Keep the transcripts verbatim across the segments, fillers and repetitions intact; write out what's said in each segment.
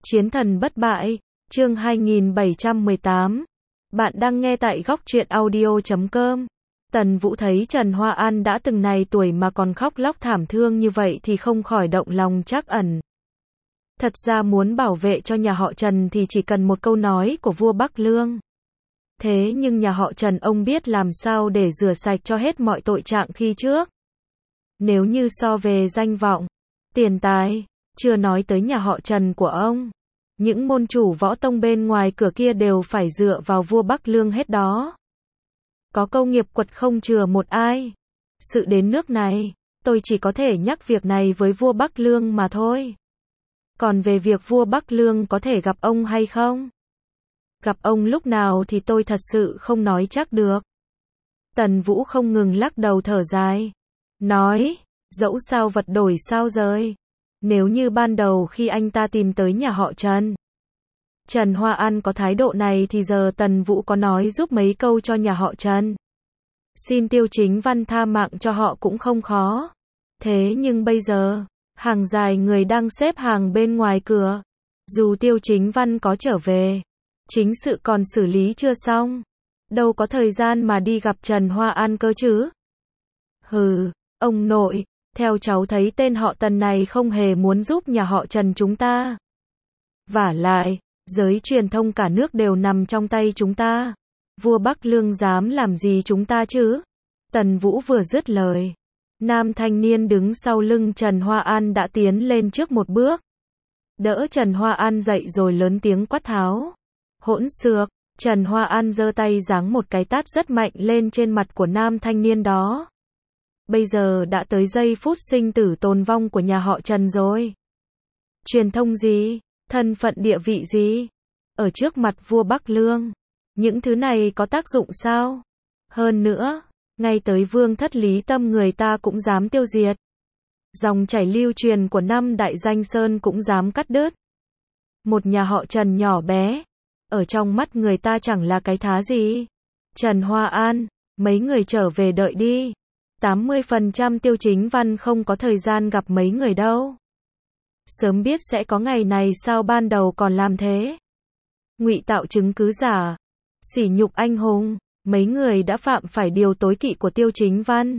Chiến thần bất bại, chương hai nghìn bảy trăm mười tám. Bạn đang nghe tại góc truyện audio chấm com. Tần Vũ thấy Trần Hoa An đã từng này tuổi mà còn khóc lóc thảm thương như vậy thì không khỏi động lòng trắc ẩn. Thật ra muốn bảo vệ cho nhà họ Trần thì chỉ cần một câu nói của vua Bắc Lương. Thế nhưng nhà họ Trần ông biết làm sao để rửa sạch cho hết mọi tội trạng khi trước. Nếu như so về danh vọng, tiền tài, chưa nói tới nhà họ Trần của ông, những môn chủ võ tông bên ngoài cửa kia đều phải dựa vào vua Bắc Lương hết đó. Có câu nghiệp quật không chừa một ai. Sự đến nước này, tôi chỉ có thể nhắc việc này với vua Bắc Lương mà thôi. Còn về việc vua Bắc Lương có thể gặp ông hay không? Gặp ông lúc nào thì tôi thật sự không nói chắc được. Tần Vũ không ngừng lắc đầu thở dài. Nói, dẫu sao vật đổi sao rời. Nếu như ban đầu khi anh ta tìm tới nhà họ Trần, Trần Hoa An có thái độ này thì giờ Tần Vũ có nói giúp mấy câu cho nhà họ Trần. Xin Tiêu Chính Văn tha mạng cho họ cũng không khó. Thế nhưng bây giờ, hàng dài người đang xếp hàng bên ngoài cửa. Dù Tiêu Chính Văn có trở về, chính sự còn xử lý chưa xong. Đâu có thời gian mà đi gặp Trần Hoa An cơ chứ. Hừ, ông nội, theo cháu thấy tên họ Tần này không hề muốn giúp nhà họ Trần chúng ta. Vả lại, giới truyền thông cả nước đều nằm trong tay chúng ta. Vua Bắc Lương dám làm gì chúng ta chứ? Tần Vũ vừa dứt lời, nam thanh niên đứng sau lưng Trần Hoa An đã tiến lên trước một bước. Đỡ Trần Hoa An dậy rồi lớn tiếng quát tháo. Hỗn xược, Trần Hoa An giơ tay giáng một cái tát rất mạnh lên trên mặt của nam thanh niên đó. Bây giờ đã tới giây phút sinh tử tồn vong của nhà họ Trần rồi. Truyền thông gì? Thân phận địa vị gì? Ở trước mặt vua Bắc Lương, những thứ này có tác dụng sao? Hơn nữa, ngay tới vương thất Lý Tâm người ta cũng dám tiêu diệt. Dòng chảy lưu truyền của năm đại danh sơn cũng dám cắt đứt. Một nhà họ Trần nhỏ bé, ở trong mắt người ta chẳng là cái thá gì. Trần Hoa An, mấy người trở về đợi đi. tám mươi phần trăm Tiêu Chính Văn không có thời gian gặp mấy người đâu. Sớm biết sẽ có ngày này sao ban đầu còn làm thế. Ngụy tạo chứng cứ giả, sỉ nhục anh hùng, mấy người đã phạm phải điều tối kỵ của Tiêu Chính Văn.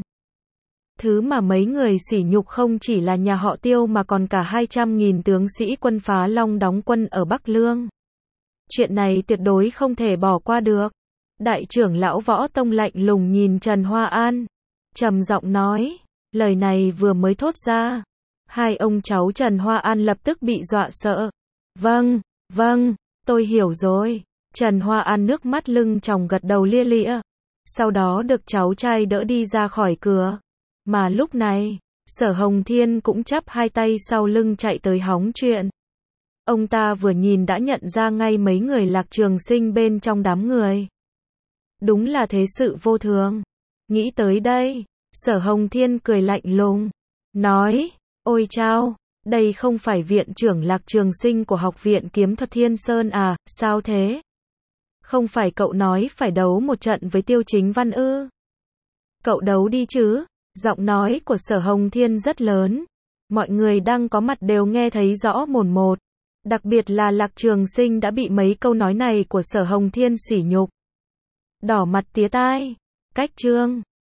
Thứ mà mấy người sỉ nhục không chỉ là nhà họ Tiêu mà còn cả hai trăm nghìn tướng sĩ quân Phá Long đóng quân ở Bắc Lương. Chuyện này tuyệt đối không thể bỏ qua được. Đại trưởng lão Võ Tông lạnh lùng nhìn Trần Hoa An, trầm giọng nói, lời này vừa mới thốt ra, hai ông cháu Trần Hoa An lập tức bị dọa sợ. Vâng, vâng, tôi hiểu rồi. Trần Hoa An nước mắt lưng tròng gật đầu lia lịa, sau đó được cháu trai đỡ đi ra khỏi cửa. Mà lúc này, Sở Hồng Thiên cũng chắp hai tay sau lưng chạy tới hóng chuyện. Ông ta vừa nhìn đã nhận ra ngay mấy người Lạc Trường Sinh bên trong đám người. Đúng là thế sự vô thường. Nghĩ tới đây, Sở Hồng Thiên cười lạnh lùng, nói, ôi chao, đây không phải viện trưởng Lạc Trường Sinh của Học viện Kiếm Thuật Thiên Sơn à, sao thế? Không phải cậu nói phải đấu một trận với Tiêu Chính Văn ư? Cậu đấu đi chứ? Giọng nói của Sở Hồng Thiên rất lớn. Mọi người đang có mặt đều nghe thấy rõ mồn một. Đặc biệt là Lạc Trường Sinh đã bị mấy câu nói này của Sở Hồng Thiên sỉ nhục. Đỏ mặt tía tai. Cách chương.